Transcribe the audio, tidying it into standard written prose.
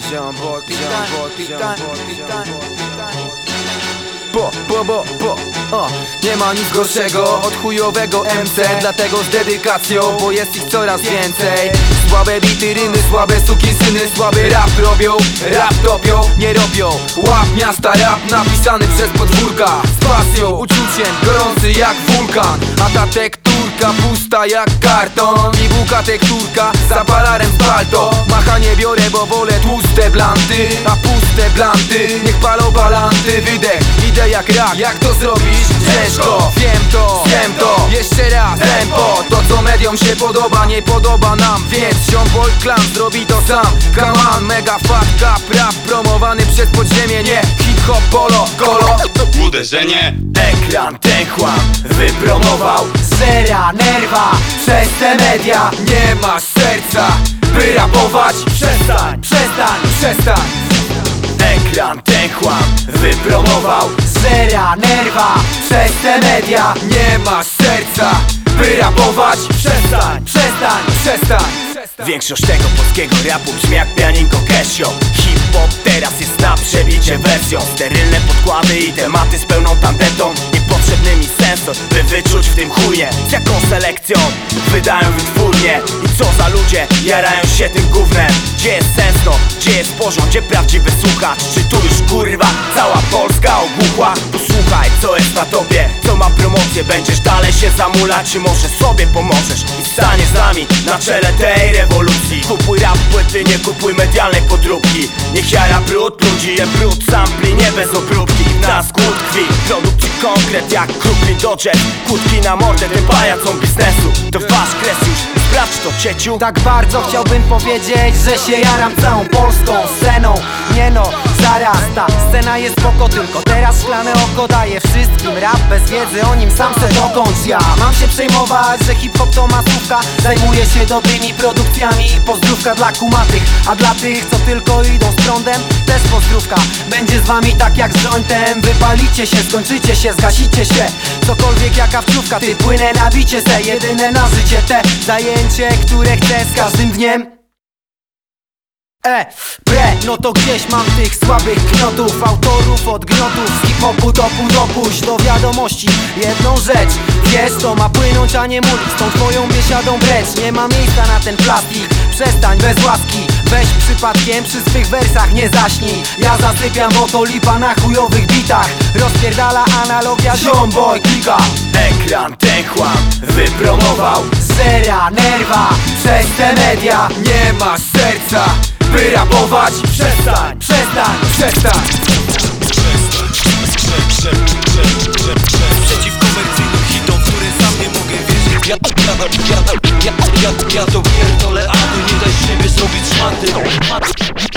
Nie ma nic gorszego od chujowego MC, dlatego z dedykacją, bo jest ich coraz więcej. Słabe bity, rymy, słabe sukinsyny, słaby rap robią, rap topią, nie robią. Łap miasta rap napisany przez podwórka, z pasją, uczuciem, gorący jak wulkan. A ta tekturka pusta jak karton i buka tekturka za balarem z palto. Macha nie biorę, bo wolę tłuste blanty, a puste blanty niech palą balanty. Wydech, idę jak rak, jak to zrobisz? Ciężko, wiem to, jeszcze raz tempo. To co mediom się podoba, nie podoba nam, więc Ziombol Klan zrobi to sam. Come on, mega fat cap rap promowany przez podziemie, nie hip-hop, polo, kolo. Uderzenie. Ekran ten chłam wypromował Zera nerwa przez te media. Nie masz serca, by rapować. Przestań. Ekran ten chłam wypromował Zera nerwa przez te media. Nie masz serca, by rapować. Przestań. Większość tego polskiego rapu brzmi jak pianinko Casio. Hip-hop teraz jest na przebicie wersją. Sterylne podkłady i tematy z pełną tandetą. Niepotrzebny mi sensor, by wyczuć w tym chujnie. Z jaką selekcją wydają wytwórnie. I co za ludzie jarają się tym gównem. Gdzie jest sens, no? Gdzie jest poziom? Gdzie prawdziwy słuchacz? Czy tu już kurwa cała Polska ogłuchła? Posłuchaj, co jest na tobie, co ma promocję. Będziesz dalej się zamulać, czy może sobie pomożesz i staniesz z nami na czele tej rewolucji. Kupuj rap płyty, nie kupuj medialnej podróbki. Niech jara brud, ludzi je brud, sampli nie bez obróbki. Na skłód krwi, produkcji konkret jak krupli dodżet. Kłódki na mordę tym pajacom biznesu. To wasz kres już, sprawdź to cieciu. Tak bardzo chciałbym powiedzieć, że się jaram całą polską sceną. Nie no, zaraz, ta scena jest spoko, tylko teraz szklane oko daje wszystkim. Rap bez wiedzy o nim sam se dokończ. Ja mam się przejmować, że hip-hop to masówka. Zajmuję się dobrymi produkcjami. Pozdrówka dla kumatych, a dla tych, co tylko idą z prądem, też pozdrówka. Będzie z wami tak jak z jointem. Wypalicie się, skończycie się, zgasicie się. Cokolwiek jaka wczówka, ty płynę nabicie se. Jedyne na życie te zajęcie, które chcę z każdym dniem. No to gdzieś mam tych słabych kniotów, autorów od gniotów, z hip-hopu dopuść do wiadomości jedną rzecz. Wiesz, to ma płynąć, a nie mulić, tą twoją biesiadą brecz. Nie ma miejsca na ten plastik, przestań bez łaski. Weź przypadkiem przy swych wersach nie zaśnij. Ja zasypiam, bo to lipa na chujowych bitach. Rozpierdala analogia, ziomboj klika. Ekran ten chłam wypromował Zera nerwa przez te media. Nie masz serca, by rapować. Przestań. Przeciw komercyjnym hitom, w które sam nie mogę wierzyć. Ja to pierdolę, aby nie dać siebie zrobić szmaty.